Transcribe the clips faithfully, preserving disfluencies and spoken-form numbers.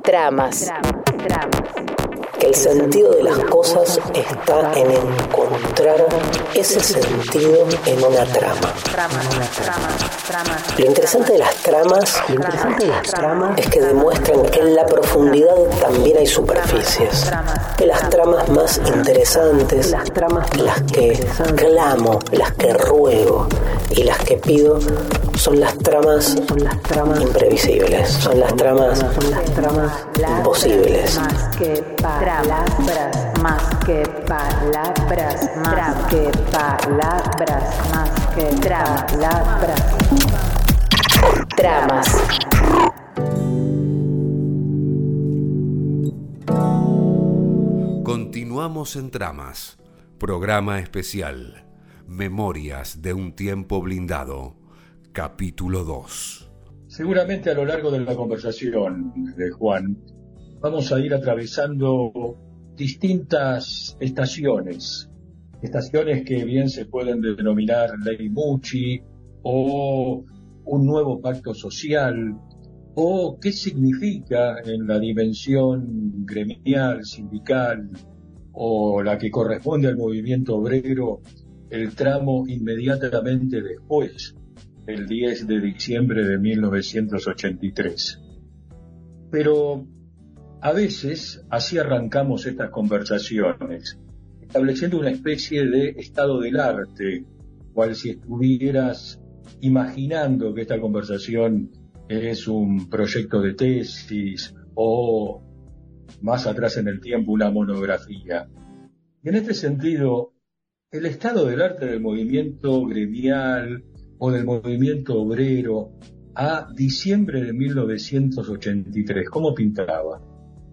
Tramas. Que el sentido de las cosas está en encontrar ese sentido en una trama. Lo interesante de las tramas, lo interesante de las tramas es que demuestran que en la profundidad también hay superficies. Que las tramas más interesantes, las tramas las que clamo, las que ruego y las que pido son las tramas, son las tramas imprevisibles, son las tramas, son las tramas imposibles. Más que palabras, más que palabras, más que palabras, más que palabras. Tramas. Continuamos en Tramas, programa especial, Memorias de un tiempo blindado, capítulo dos. Seguramente a lo largo de la conversación de Juan vamos a ir atravesando distintas estaciones, estaciones que bien se pueden denominar Ley Mucci o un nuevo pacto social, o qué significa en la dimensión gremial, sindical o la que corresponde al movimiento obrero el tramo inmediatamente después, el diez de diciembre de mil novecientos ochenta y tres. Pero a veces así arrancamos estas conversaciones, estableciendo una especie de estado del arte, cual si estuvieras imaginando que esta conversación es un proyecto de tesis o, más atrás en el tiempo, una monografía. Y en este sentido, el estado del arte del movimiento gremial o del movimiento obrero a diciembre de mil novecientos ochenta y tres, ¿cómo pintaba?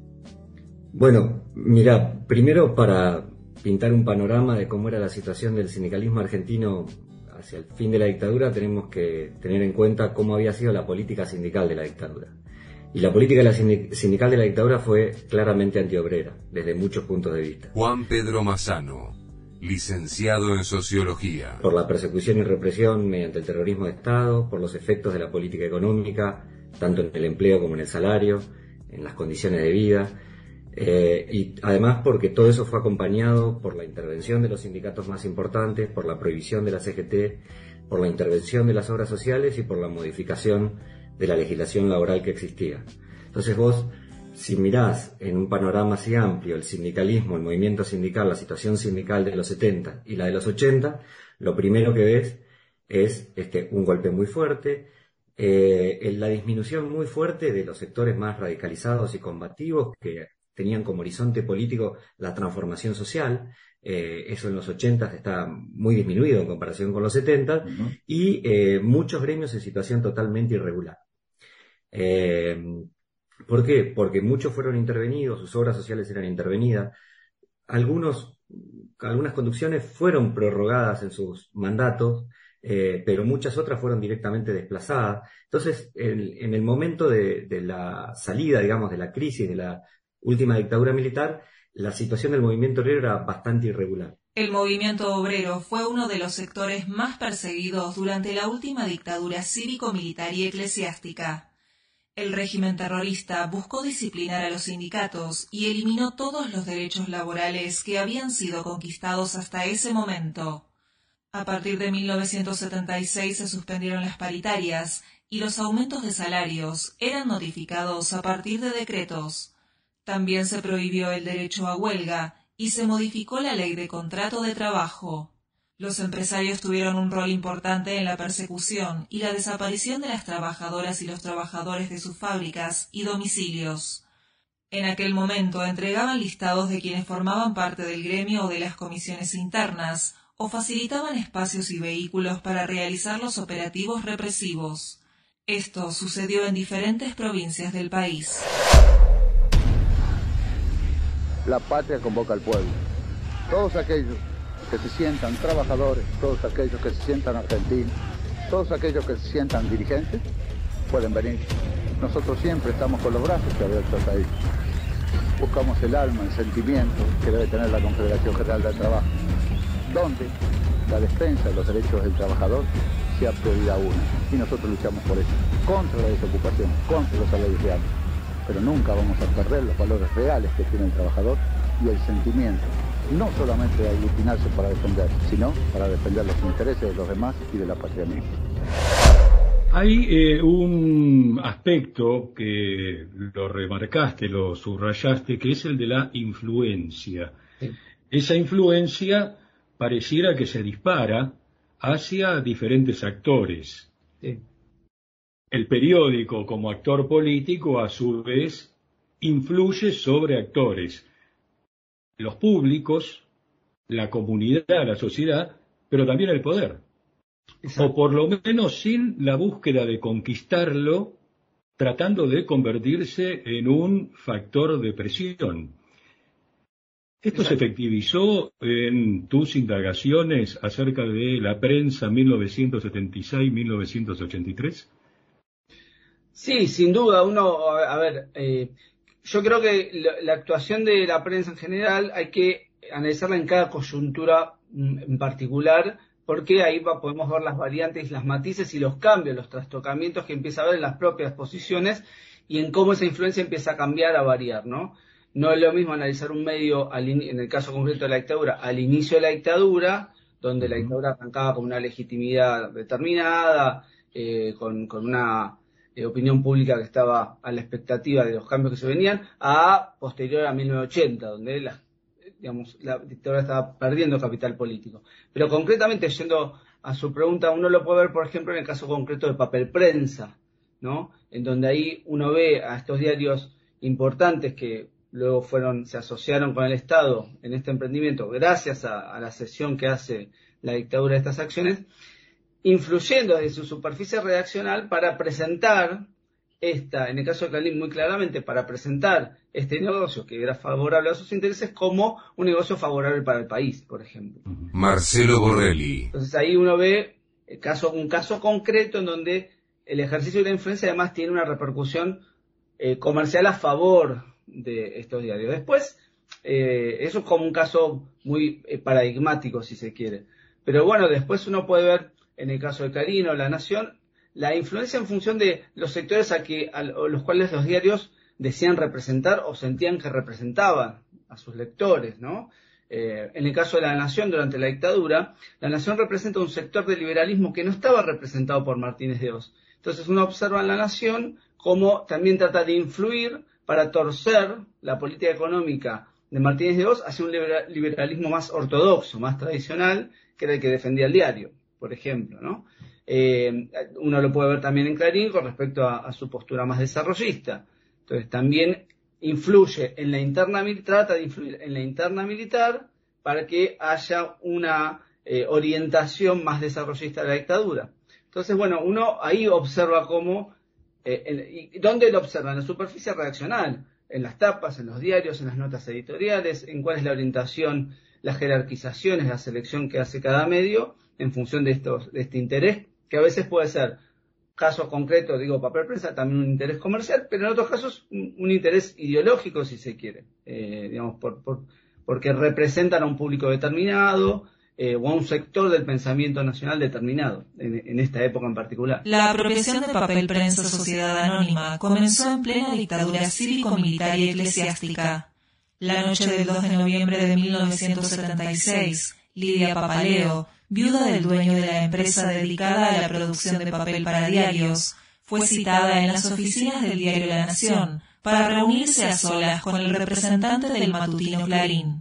Bueno, mira, primero para pintar un panorama de cómo era la situación del sindicalismo argentino hacia el fin de la dictadura, tenemos que tener en cuenta cómo había sido la política sindical de la dictadura. Y la política de la sindical de la dictadura fue claramente antiobrera, desde muchos puntos de vista. Juan Pedro Mazzano, licenciado en Sociología. Por la persecución y represión mediante el terrorismo de Estado, por los efectos de la política económica, tanto en el empleo como en el salario, en las condiciones de vida, eh, y además porque todo eso fue acompañado por la intervención de los sindicatos más importantes, por la prohibición de la C G T, por la intervención de las obras sociales y por la modificación de la legislación laboral que existía. Entonces vos, si mirás en un panorama así amplio el sindicalismo, el movimiento sindical, la situación sindical de los setenta y la de los ochenta, lo primero que ves es este, un golpe muy fuerte, eh, en la disminución muy fuerte de los sectores más radicalizados y combativos que tenían como horizonte político la transformación social. Eh, eso en los ochenta está muy disminuido en comparación con los setenta, uh-huh. y eh, muchos gremios en situación totalmente irregular. Eh, ¿Por qué? Porque muchos fueron intervenidos, sus obras sociales eran intervenidas, algunos, algunas conducciones fueron prorrogadas en sus mandatos, eh, pero muchas otras fueron directamente desplazadas. Entonces, en, en el momento de, de la salida, digamos, de la crisis de la última dictadura militar, la situación del movimiento obrero era bastante irregular. El movimiento obrero fue uno de los sectores más perseguidos durante la última dictadura cívico-militar y eclesiástica. El régimen terrorista buscó disciplinar a los sindicatos y eliminó todos los derechos laborales que habían sido conquistados hasta ese momento. A partir de mil novecientos setenta y seis se suspendieron las paritarias y los aumentos de salarios eran notificados a partir de decretos. También se prohibió el derecho a huelga y se modificó la ley de contrato de trabajo. Los empresarios tuvieron un rol importante en la persecución y la desaparición de las trabajadoras y los trabajadores de sus fábricas y domicilios. En aquel momento entregaban listados de quienes formaban parte del gremio o de las comisiones internas, o facilitaban espacios y vehículos para realizar los operativos represivos. Esto sucedió en diferentes provincias del país. La patria convoca al pueblo. Todos aquellos que se sientan trabajadores, todos aquellos que se sientan argentinos, todos aquellos que se sientan dirigentes, pueden venir. Nosotros siempre estamos con los brazos abiertos a ellos. Buscamos el alma, el sentimiento que debe tener la Confederación General del Trabajo, donde la defensa de los derechos del trabajador sea prioridad una. Y nosotros luchamos por eso, contra la desocupación, contra los salarios de hambre. pero nunca vamos a perder los valores reales que tiene el trabajador y el sentimiento, no solamente de aglutinarse para defender, sino para defender los intereses de los demás y de la patria misma. Hay eh, un aspecto que lo remarcaste, lo subrayaste, que es el de la influencia. Sí. Esa influencia pareciera que se dispara hacia diferentes actores. Sí. El periódico, como actor político, a su vez, influye sobre actores. Los públicos, la comunidad, la sociedad, pero también el poder. Exacto. O por lo menos sin la búsqueda de conquistarlo, tratando de convertirse en un factor de presión. ¿Esto Exacto. se efectivizó en tus indagaciones acerca de la prensa mil novecientos setenta y seis a mil novecientos ochenta y tres? Sí, sin duda. Uno, a ver, eh, yo creo que la, la actuación de la prensa en general hay que analizarla en cada coyuntura en particular, porque ahí va, podemos ver las variantes, las matices y los cambios, los trastocamientos que empieza a haber en las propias posiciones y en cómo esa influencia empieza a cambiar, a variar, ¿no? No es lo mismo analizar un medio, al in, en el caso concreto de la dictadura, al inicio de la dictadura, donde la dictadura arrancaba con una legitimidad determinada, eh, con, con una eh, opinión pública que estaba a la expectativa de los cambios que se venían, a posterior a mil novecientos ochenta, donde la digamos, la dictadura estaba perdiendo capital político. Pero concretamente, yendo a su pregunta, uno lo puede ver, por ejemplo, en el caso concreto de Papel Prensa, ¿no? En donde ahí uno ve a estos diarios importantes que luego fueron, se asociaron con el Estado en este emprendimiento, gracias a, a la cesión que hace la dictadura de estas acciones, influyendo desde su superficie redaccional para presentar esta, en el caso de Clarín muy claramente, para presentar este negocio que era favorable a sus intereses como un negocio favorable para el país, por ejemplo. Marcelo Borrelli. Entonces ahí uno ve el caso, un caso concreto en donde el ejercicio de la influencia además tiene una repercusión eh, comercial a favor de estos diarios. Después, eh, eso es como un caso muy eh, paradigmático, si se quiere. Pero bueno, después uno puede ver, en el caso de Clarín o La Nación, la influencia en función de los sectores a, que, a los cuales los diarios decían representar o sentían que representaban a sus lectores, ¿no? Eh, en el caso de La Nación, durante la dictadura, La Nación representa un sector del liberalismo que no estaba representado por Martínez de Hoz. Entonces uno observa en La Nación cómo también trata de influir para torcer la política económica de Martínez de Hoz hacia un liberalismo más ortodoxo, más tradicional, que era el que defendía el diario, por ejemplo, ¿no? Eh, uno lo puede ver también en Clarín con respecto a, a su postura más desarrollista. Entonces también influye en la interna, trata de influir en la interna militar para que haya una eh, orientación más desarrollista de la dictadura. Entonces, bueno, uno ahí observa cómo, eh, en, y ¿dónde lo observa? En la superficie redaccional, en las tapas, en los diarios, en las notas editoriales, en cuál es la orientación, las jerarquizaciones, la selección que hace cada medio en función de, estos, de este interés, que a veces puede ser, casos concretos, digo, Papel Prensa, también un interés comercial, pero en otros casos un, un interés ideológico, si se quiere, eh, digamos, por, por, porque representan a un público determinado eh, o a un sector del pensamiento nacional determinado, en, en esta época en particular. La apropiación de Papel Prensa Sociedad Anónima comenzó en plena dictadura cívico-militar y eclesiástica. La noche del dos de noviembre de mil novecientos setenta y seis, Lidia Papaleo, viuda del dueño de la empresa dedicada a la producción de papel para diarios, fue citada en las oficinas del diario La Nación para reunirse a solas con el representante del matutino Clarín.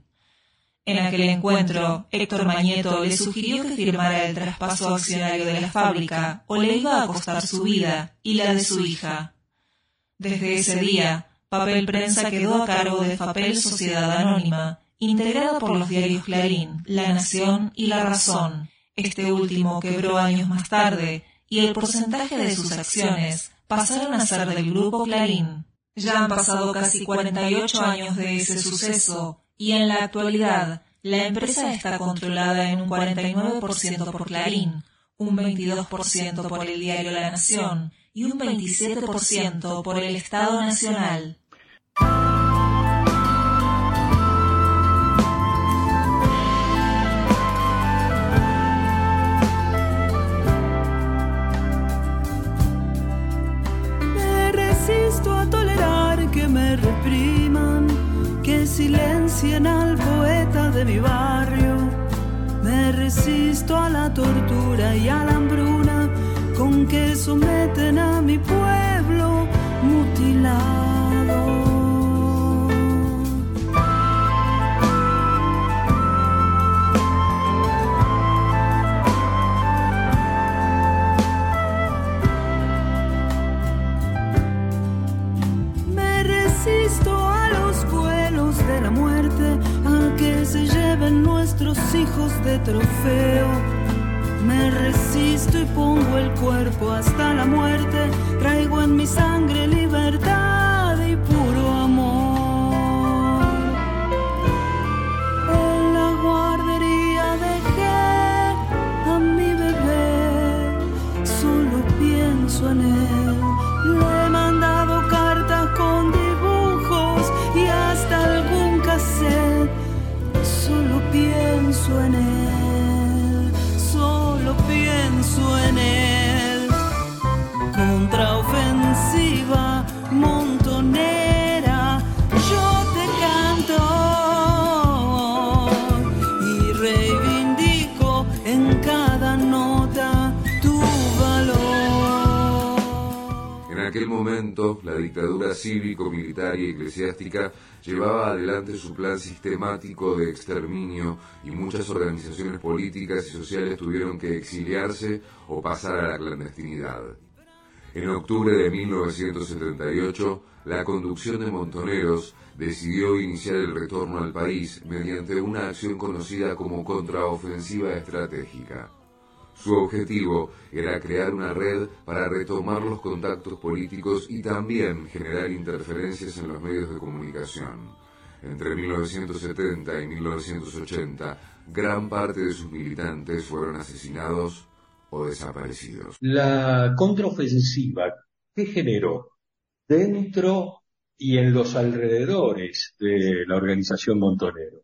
En aquel encuentro, Héctor Mañeto le sugirió que firmara el traspaso accionario de la fábrica o le iba a costar su vida y la de su hija. Desde ese día, Papel Prensa quedó a cargo de Papel Sociedad Anónima, integrada por los diarios Clarín, La Nación y La Razón. Este último quebró años más tarde y el porcentaje de sus acciones pasaron a ser del Grupo Clarín. Ya han pasado casi cuarenta y ocho años de ese suceso y en la actualidad la empresa está controlada en un cuarenta y nueve por ciento por Clarín, un veintidós por ciento por el diario La Nación y un veintisiete por ciento por el Estado Nacional. Me resisto a tolerar que odien al poeta de mi barrio. Me resisto a la tortura y a la hambruna con que someten a mi pueblo mutilado. Me resisto a los vuelos de la muerte, a que se lleven nuestros hijos de trofeo. Me resisto y pongo el cuerpo hasta la muerte. Traigo en mi sangre libertad y puro amor. En la guardería dejé a mi bebé, solo pienso en él. Le he mandado cartas con dibujos y hasta algún cassette. Solo pienso en él, solo pienso en él. Contraofensiva montonera, yo te canto y reivindico en cada nota tu valor. En aquel momento, la dictadura cívico-militar y eclesiástica llevaba adelante su plan sistemático de exterminio y muchas organizaciones políticas y sociales tuvieron que exiliarse o pasar a la clandestinidad. En octubre de mil novecientos setenta y ocho, la conducción de Montoneros decidió iniciar el retorno al país mediante una acción conocida como contraofensiva estratégica. Su objetivo era crear una red para retomar los contactos políticos y también generar interferencias en los medios de comunicación. Entre mil novecientos setenta y mil novecientos ochenta, gran parte de sus militantes fueron asesinados o desaparecidos. La contraofensiva, ¿qué generó dentro y en los alrededores de la organización Montonero?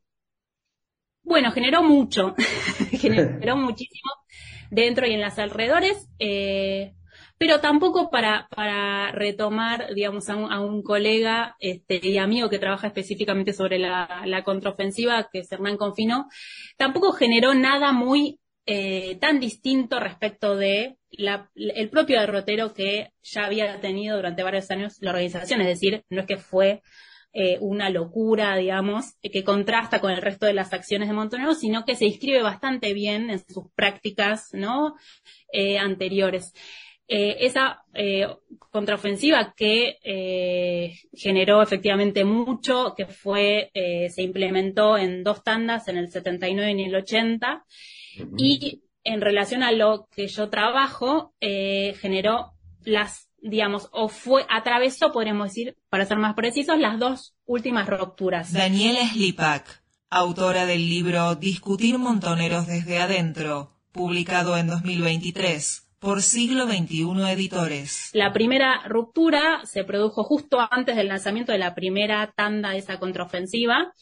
Bueno, generó mucho, generó muchísimo dentro y en los alrededores, eh, pero tampoco para para retomar, digamos, a un, a un colega este, y amigo que trabaja específicamente sobre la, la contraofensiva, que es Hernán Confino, tampoco generó nada muy eh, tan distinto respecto de la, el propio derrotero que ya había tenido durante varios años la organización, es decir, no es que fue Eh, una locura, digamos, que contrasta con el resto de las acciones de Montonero, sino que se inscribe bastante bien en sus prácticas, ¿no? Eh, anteriores. Eh, esa eh, contraofensiva que eh, generó efectivamente mucho, que fue, eh, se implementó en dos tandas, en el setenta y nueve y en el ochenta, uh-huh. Y en relación a lo que yo trabajo, eh, generó las digamos, o fue, atravesó, podríamos decir, para ser más precisos, las dos últimas rupturas. Daniela Slipak, autora del libro Discutir Montoneros desde adentro, publicado en dos mil veintitrés, por Siglo veintiuno Editores. La primera ruptura se produjo justo antes del lanzamiento de la primera tanda de esa contraofensiva,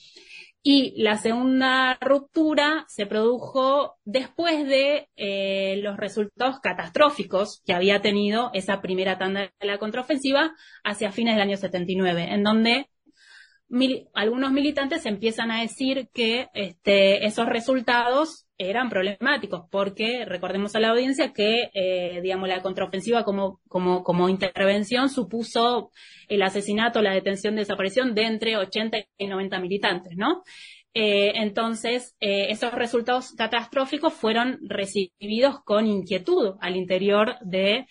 y la segunda ruptura se produjo después de eh, los resultados catastróficos que había tenido esa primera tanda de la contraofensiva hacia fines del año setenta y nueve, en donde mil, algunos militantes empiezan a decir que este, esos resultados eran problemáticos, porque recordemos a la audiencia que, eh, digamos, la contraofensiva como, como, como intervención supuso el asesinato, la detención, desaparición de entre ochenta y noventa militantes, ¿no? Eh, entonces, eh, esos resultados catastróficos fueron recibidos con inquietud al interior de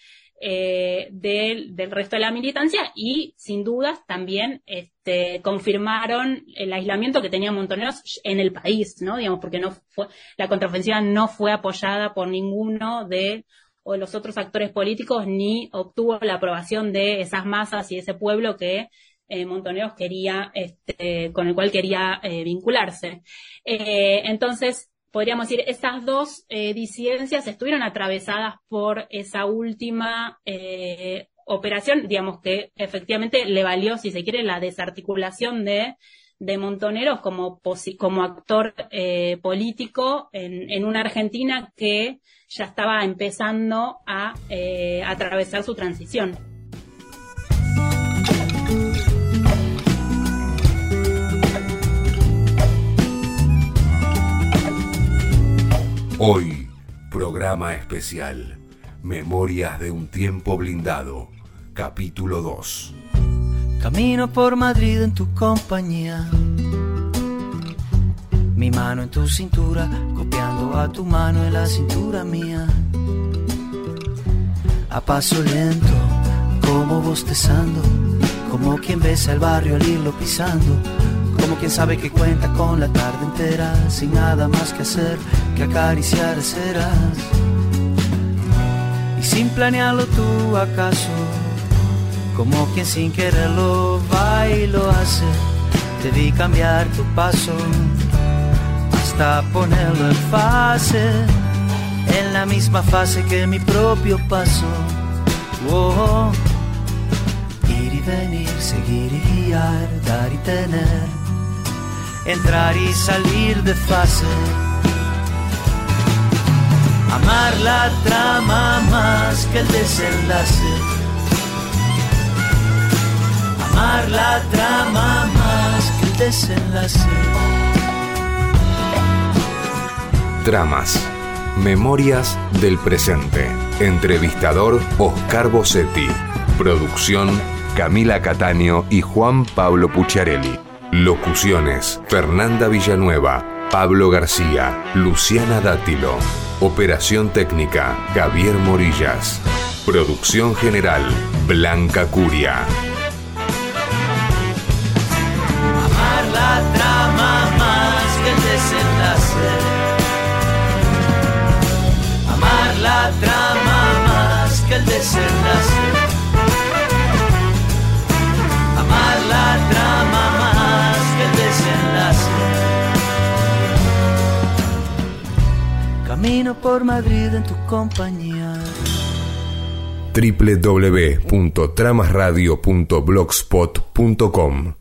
Eh, del, del resto de la militancia, y sin dudas también este, confirmaron el aislamiento que tenían Montoneros en el país, ¿no? Digamos, porque no fue, la contraofensiva no fue apoyada por ninguno de, o de los otros actores políticos, ni obtuvo la aprobación de esas masas y ese pueblo que eh, Montoneros quería, este, con el cual quería eh, vincularse. Eh, entonces, podríamos decir, esas dos eh, disidencias estuvieron atravesadas por esa última eh, operación, digamos, que efectivamente le valió, si se quiere, la desarticulación de, de Montoneros como, como actor eh, político en, en una Argentina que ya estaba empezando a eh, atravesar su transición. Hoy, programa especial. Memorias de un tiempo blindado. Capítulo dos. Camino por Madrid en tu compañía, mi mano en tu cintura, copiando a tu mano en la cintura mía. A paso lento, como bostezando, como quien besa el barrio al irlo pisando, como quien sabe que cuenta con la tarde entera, sin nada más que hacer que acariciar aceras. Y sin planearlo tú acaso, como quien sin quererlo va y lo hace, te vi cambiar tu paso hasta ponerlo en fase, en la misma fase que mi propio paso. Oh, ir y venir, seguir y guiar, dar y tener, entrar y salir de fase. Amar la trama más que el desenlace. Amar la trama más que el desenlace. Tramas. Memorias del presente. Entrevistador Oscar Bossetti. Producción Camila Cataño y Juan Pablo Pucciarelli. Locuciones Fernanda Villanueva, Pablo García, Luciana Dátilo. Operación técnica Javier Morillas. Producción general Blanca Curia. Amar la trama más que el desenlace. Amar la trama más que el desenlace. Amar la trama más que el desenlace. Camino por Madrid en tu compañía. doble u doble u doble u punto tramas radio punto blogspot punto com